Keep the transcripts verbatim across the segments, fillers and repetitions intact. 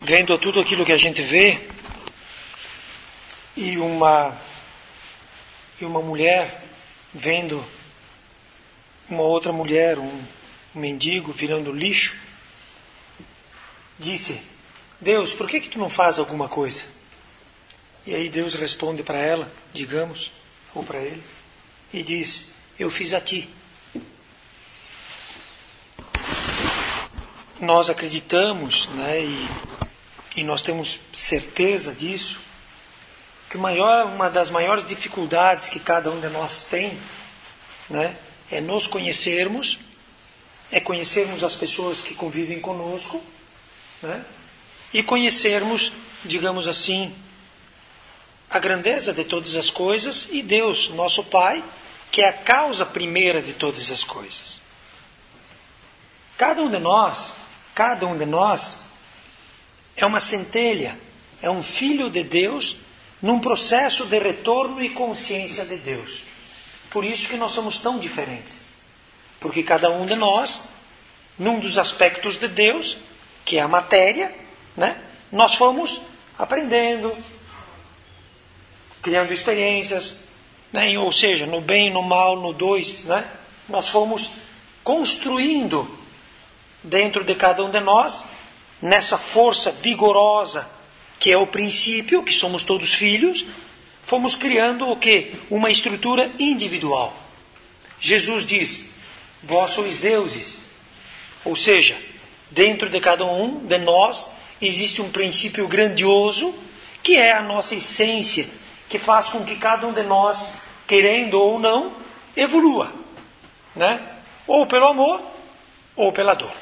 vendo tudo aquilo que a gente vê, e uma, e uma mulher vendo uma outra mulher, um, um mendigo virando lixo, disse: Deus, por que que tu não faz alguma coisa? E aí Deus responde para ela, digamos, ou para ele, e diz: eu fiz a ti. Nós acreditamos, né, e, e nós temos certeza disso, que maior, uma das maiores dificuldades que cada um de nós tem, né, é nos conhecermos, é conhecermos as pessoas que convivem conosco, né, e conhecermos, digamos assim, a grandeza de todas as coisas e Deus, nosso Pai, que é a causa primeira de todas as coisas. Cada um de nós, cada um de nós é uma centelha, é um filho de Deus num processo de retorno e consciência de Deus. Por isso que nós somos tão diferentes. Porque cada um de nós, num dos aspectos de Deus, que é a matéria, né, nós fomos aprendendo, criando experiências, né, ou seja, no bem, no mal, no dois, né, nós fomos construindo dentro de cada um de nós, nessa força vigorosa, que é o princípio, que somos todos filhos, fomos criando o quê? Uma estrutura individual. Jesus diz: vós sois deuses. Ou seja, dentro de cada um de nós existe um princípio grandioso, que é a nossa essência, que faz com que cada um de nós, querendo ou não, evolua, né? Ou pelo amor, ou pela dor.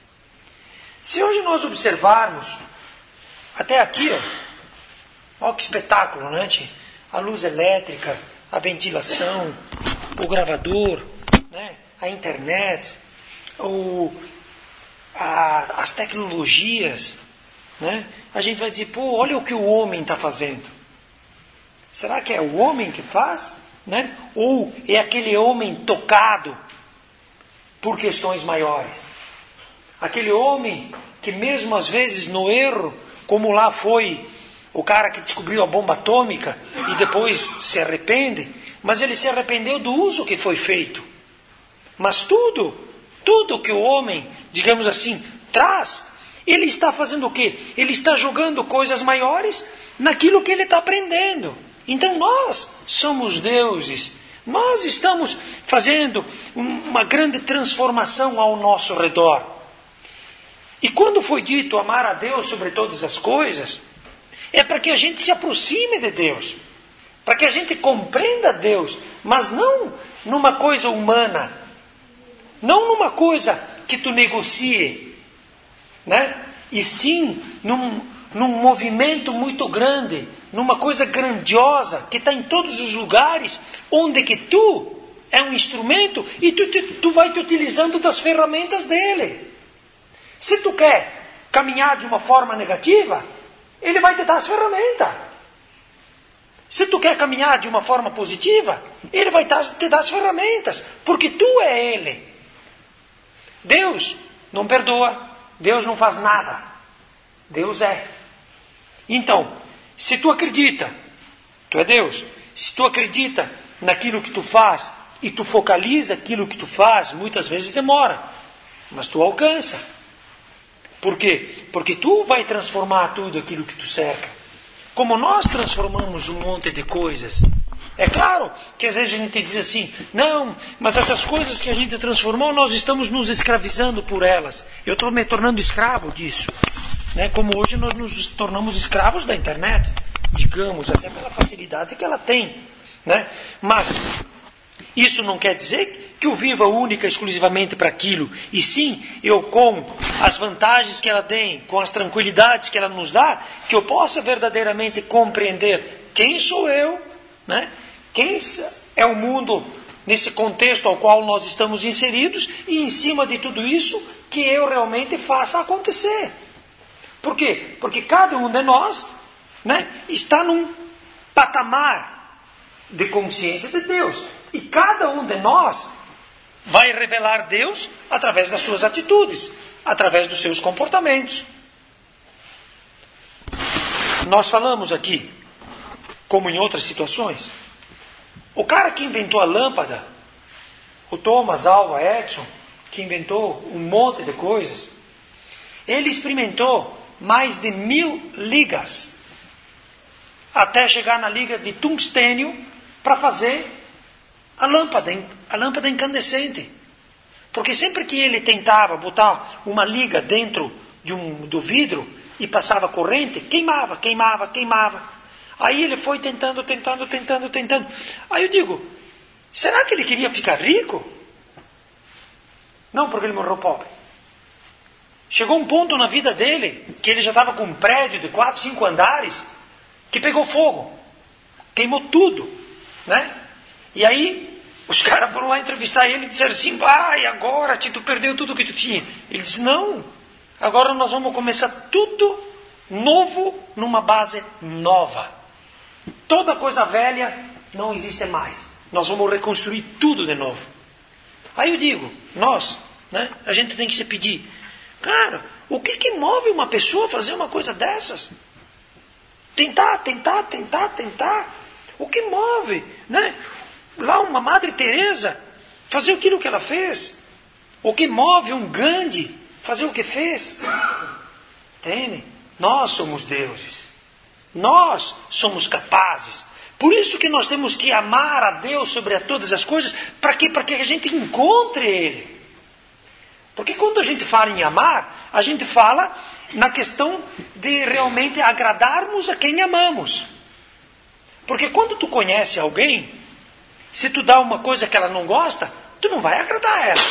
Se hoje nós observarmos, até aqui, ó, ó que espetáculo, né? A luz elétrica, a ventilação, o gravador, né? A internet, o, a, as tecnologias, né? A gente vai dizer, pô, olha o que o homem está fazendo. Será que é o homem que faz? Né? Ou é aquele homem tocado por questões maiores? Aquele homem que mesmo às vezes no erro, como lá foi o cara que descobriu a bomba atômica e depois se arrepende, mas ele se arrependeu do uso que foi feito. Mas tudo, tudo que o homem, digamos assim, traz, ele está fazendo o quê? Ele está jogando coisas maiores naquilo que ele está aprendendo. Então nós somos deuses, nós estamos fazendo uma grande transformação ao nosso redor. E quando foi dito amar a Deus sobre todas as coisas, é para que a gente se aproxime de Deus, para que a gente compreenda Deus, mas não numa coisa humana, não numa coisa que tu negocie, né? E sim num, num movimento muito grande, numa coisa grandiosa, que está em todos os lugares, onde que tu é um instrumento e tu, tu, tu vai te utilizando das ferramentas dele. Se tu quer caminhar de uma forma negativa, ele vai te dar as ferramentas. Se tu quer caminhar de uma forma positiva, ele vai te dar as ferramentas, porque tu é ele. Deus não perdoa, Deus não faz nada. Deus é. Então, se tu acredita, tu é Deus. Se tu acredita naquilo que tu faz e tu focaliza aquilo que tu faz, muitas vezes demora, mas tu alcança. Por quê? Porque tu vai transformar tudo aquilo que tu cerca. Como nós transformamos um monte de coisas. É claro que às vezes a gente diz assim, não, mas essas coisas que a gente transformou, nós estamos nos escravizando por elas. Eu estou me tornando escravo disso. Né? Como hoje nós nos tornamos escravos da internet, digamos, até pela facilidade que ela tem. Né? Mas isso não quer dizer que eu viva única e exclusivamente para aquilo. E sim, eu com as vantagens que ela tem, com as tranquilidades que ela nos dá, que eu possa verdadeiramente compreender quem sou eu, né? Quem é o mundo nesse contexto ao qual nós estamos inseridos, e em cima de tudo isso, que eu realmente faça acontecer. Por quê? Porque cada um de nós, né, está num patamar de consciência de Deus. E cada um de nós vai revelar Deus através das suas atitudes, através dos seus comportamentos. nós falamos aqui, como em outras situações, o cara que inventou a lâmpada, o Thomas Alva Edison, que inventou um monte de coisas, ele experimentou mais de mil ligas até chegar na liga de tungstênio para fazer a lâmpada, a lâmpada incandescente. Porque sempre que ele tentava botar uma liga dentro de um, do vidro e passava corrente, queimava, queimava, queimava. Aí ele foi tentando, tentando, tentando, tentando. Aí eu digo, será que ele queria ficar rico? Não, porque ele morreu pobre. Chegou um ponto na vida dele, que ele já estava com um prédio de quatro, cinco andares, que pegou fogo. Queimou tudo, né? E aí, os caras foram lá entrevistar ele e disseram assim, ah, e agora, tu perdeu tudo que tu tinha. Ele disse, não, agora nós vamos começar tudo novo, numa base nova. Toda coisa velha não existe mais. Nós vamos reconstruir tudo de novo. Aí eu digo, nós, né, a gente tem que se pedir, cara, o que que move uma pessoa a fazer uma coisa dessas? Tentar, tentar, tentar, tentar. O que move, né? Lá uma Madre Teresa fazer aquilo que ela fez. O que move um Gandhi fazer o que fez? Entende? Nós somos deuses. Nós somos capazes. Por isso que nós temos que amar a Deus sobre todas as coisas. Para quê? Para que a gente encontre Ele. Porque quando a gente fala em amar, a gente fala na questão de realmente agradarmos a quem amamos. Porque quando tu conhece alguém, se tu dá uma coisa que ela não gosta, tu não vai agradar ela.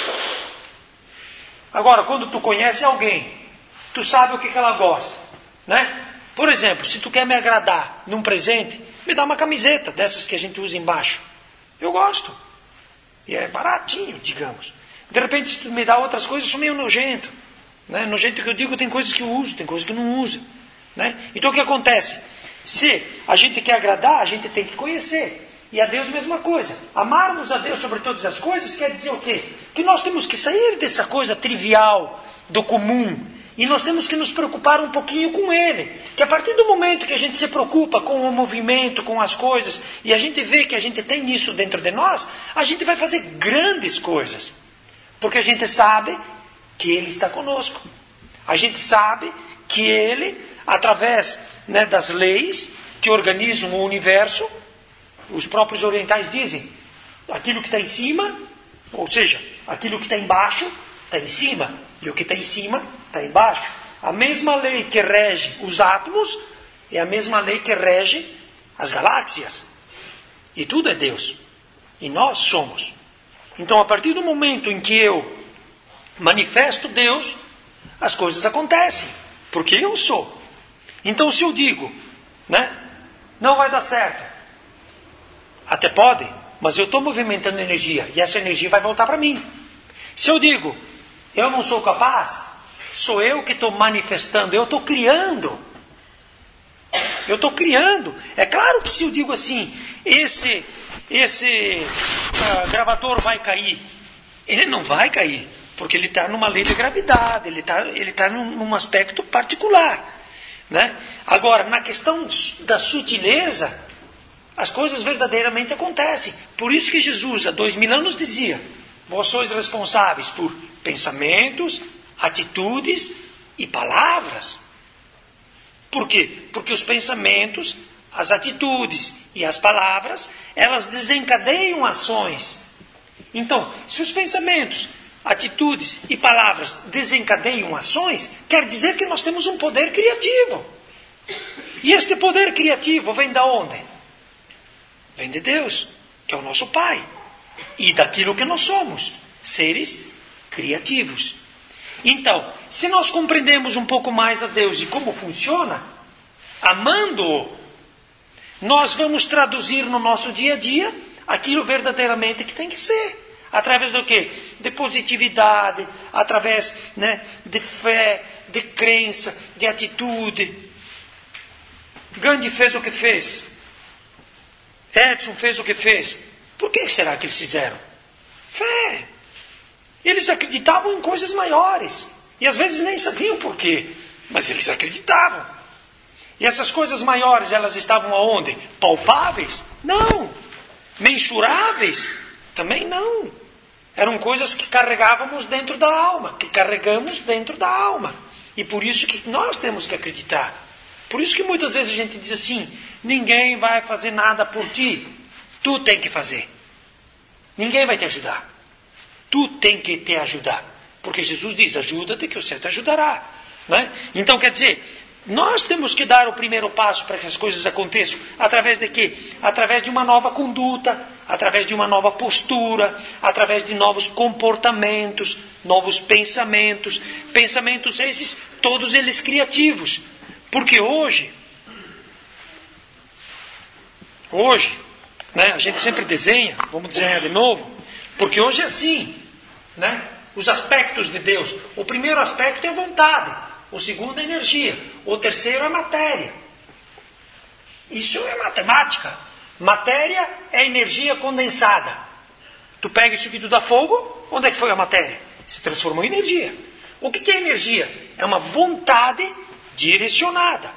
Agora, quando tu conhece alguém, tu sabe o que, que ela gosta, né? Por exemplo, se tu quer me agradar num presente, me dá uma camiseta dessas que a gente usa embaixo. Eu gosto. E é baratinho, digamos. De repente, se tu me dá outras coisas, eu sou meio nojento. Né? Nojento que eu digo, tem coisas que eu uso, tem coisas que eu não uso. Né? Então o que acontece? Se a gente quer agradar, a gente tem que conhecer. E a Deus a mesma coisa. Amarmos a Deus sobre todas as coisas quer dizer o quê? Que nós temos que sair dessa coisa trivial, do comum. E nós temos que nos preocupar um pouquinho com Ele. Que a partir do momento que a gente se preocupa com o movimento, com as coisas, e a gente vê que a gente tem isso dentro de nós, a gente vai fazer grandes coisas. Porque a gente sabe que Ele está conosco. A gente sabe que Ele, através, né, das leis que organizam o universo, os próprios orientais dizem, aquilo que está em cima, ou seja, aquilo que está embaixo, está em cima, e o que está em cima, está embaixo. A mesma lei que rege os átomos, é a mesma lei que rege as galáxias. E tudo é Deus. E nós somos. Então, a partir do momento em que eu manifesto Deus, as coisas acontecem. Porque eu sou. Então, se eu digo, né, não vai dar certo. Até pode, mas eu estou movimentando energia. E essa energia vai voltar para mim. Se eu digo, eu não sou capaz, sou eu que estou manifestando, eu estou criando. Eu estou criando. É claro que se eu digo assim, esse, esse uh, gravador vai cair, ele não vai cair, porque ele está numa lei de gravidade, ele está ele tá num, num aspecto particular. Né? Agora, na questão da sutileza, as coisas verdadeiramente acontecem. Por isso que Jesus, há dois mil anos, dizia, vós sois responsáveis por pensamentos, atitudes e palavras. Por quê? Porque os pensamentos, as atitudes e as palavras, elas desencadeiam ações. Então, se os pensamentos, atitudes e palavras desencadeiam ações, quer dizer que nós temos um poder criativo. E este poder criativo vem da onde? Vem de Deus, que é o nosso Pai. E daquilo que nós somos, seres criativos. Então, se nós compreendemos um pouco mais a Deus e como funciona, amando-o, nós vamos traduzir no nosso dia a dia aquilo verdadeiramente que tem que ser. Através do quê? De positividade, através, né, de fé, de crença, de atitude. Gandhi fez o que fez. Edson fez o que fez. Por que será que eles fizeram? Fé. Eles acreditavam em coisas maiores. E às vezes nem sabiam por quê. Mas eles acreditavam. E essas coisas maiores, elas estavam aonde? Palpáveis? Não. Mensuráveis? Também não. Eram coisas que carregávamos dentro da alma, que carregamos dentro da alma. E por isso que nós temos que acreditar. Por isso que muitas vezes a gente diz assim, ninguém vai fazer nada por ti. Tu tem que fazer. Ninguém vai te ajudar. Tu tem que te ajudar. Porque Jesus diz, ajuda-te que o Senhor te ajudará. Né? Então quer dizer, nós temos que dar o primeiro passo para que as coisas aconteçam. Através de quê? Através de uma nova conduta, através de uma nova postura, através de novos comportamentos, novos pensamentos. Pensamentos esses, todos eles criativos. Porque hoje, hoje, né, a gente sempre desenha, vamos desenhar de novo, porque hoje é assim, né? Os aspectos de Deus. O primeiro aspecto é a vontade, o segundo é a energia, o terceiro é a matéria. Isso é matemática. Matéria é energia condensada. Tu pega isso aqui, tu dá fogo, onde é que foi a matéria? Se transformou em energia. O que é energia? É uma vontade direcionada.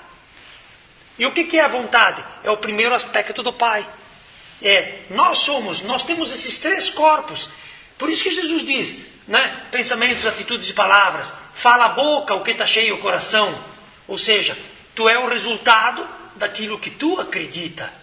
E o que é a vontade? É o primeiro aspecto do Pai. É, nós somos, nós temos esses três corpos. Por isso que Jesus diz, né? Pensamentos, atitudes e palavras. Fala a boca o que está cheio o coração. Ou seja, tu é o resultado daquilo que tu acredita.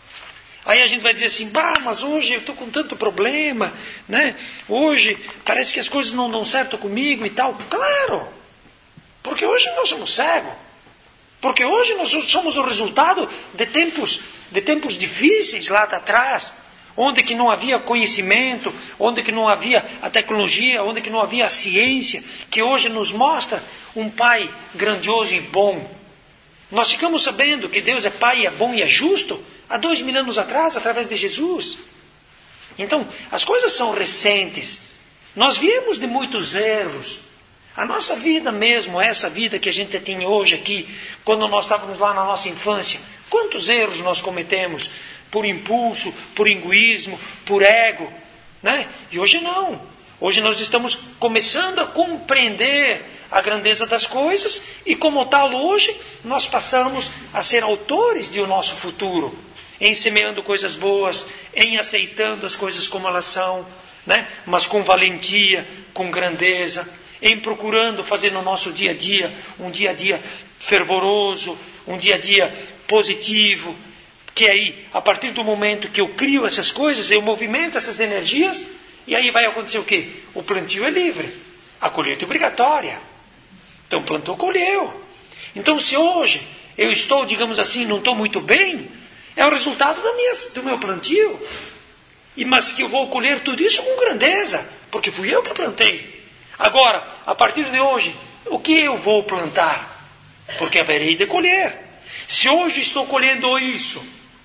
Aí a gente vai dizer assim, bah, mas hoje eu estou com tanto problema, né? Hoje parece que as coisas não dão certo comigo e tal. Claro, porque hoje nós somos cegos. Porque hoje nós somos o resultado de tempos, de tempos difíceis lá atrás, onde que não havia conhecimento, onde que não havia a tecnologia, onde que não havia a ciência, que hoje nos mostra um Pai grandioso e bom. Nós ficamos sabendo que Deus é Pai, é bom e é justo há dois mil anos atrás, através de Jesus. Então, as coisas são recentes. Nós viemos de muitos erros. A nossa vida mesmo, essa vida que a gente tem hoje aqui, quando nós estávamos lá na nossa infância, quantos erros nós cometemos? Por impulso, por egoísmo, por ego, né? E hoje não. Hoje nós estamos começando a compreender a grandeza das coisas e como tal hoje nós passamos a ser autores do nosso futuro, em semeando coisas boas, em aceitando as coisas como elas são, né? Mas com valentia, com grandeza, em procurando fazer no nosso dia a dia um dia a dia fervoroso, um dia a dia positivo, que aí, a partir do momento que eu crio essas coisas, eu movimento essas energias, e aí vai acontecer o quê? O plantio é livre, a colheita é obrigatória. Então plantou, colheu. Então se hoje eu estou, digamos assim, não estou muito bem, é o resultado da minha, do meu plantio. E, mas que eu vou colher tudo isso com grandeza, porque fui eu que plantei. Agora, a partir de hoje, o que eu vou plantar? Porque haverei de colher. Se hoje estou colhendo isso,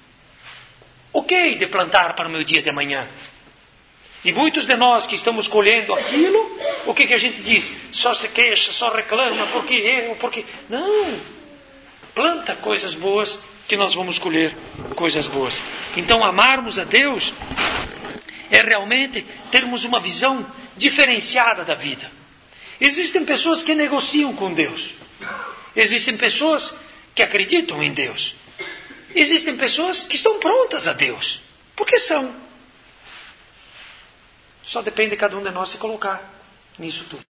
o que hei de plantar para o meu dia de amanhã? E muitos de nós que estamos colhendo aquilo, o que, que a gente diz? Só se queixa, só reclama, porque eu, porque... Não! Planta coisas boas que nós vamos colher coisas boas. Então, amarmos a Deus é realmente termos uma visão diferenciada da vida. Existem pessoas que negociam com Deus. Existem pessoas que acreditam em Deus. Existem pessoas que estão prontas a Deus. Porque são. Só depende de cada um de nós se colocar nisso tudo.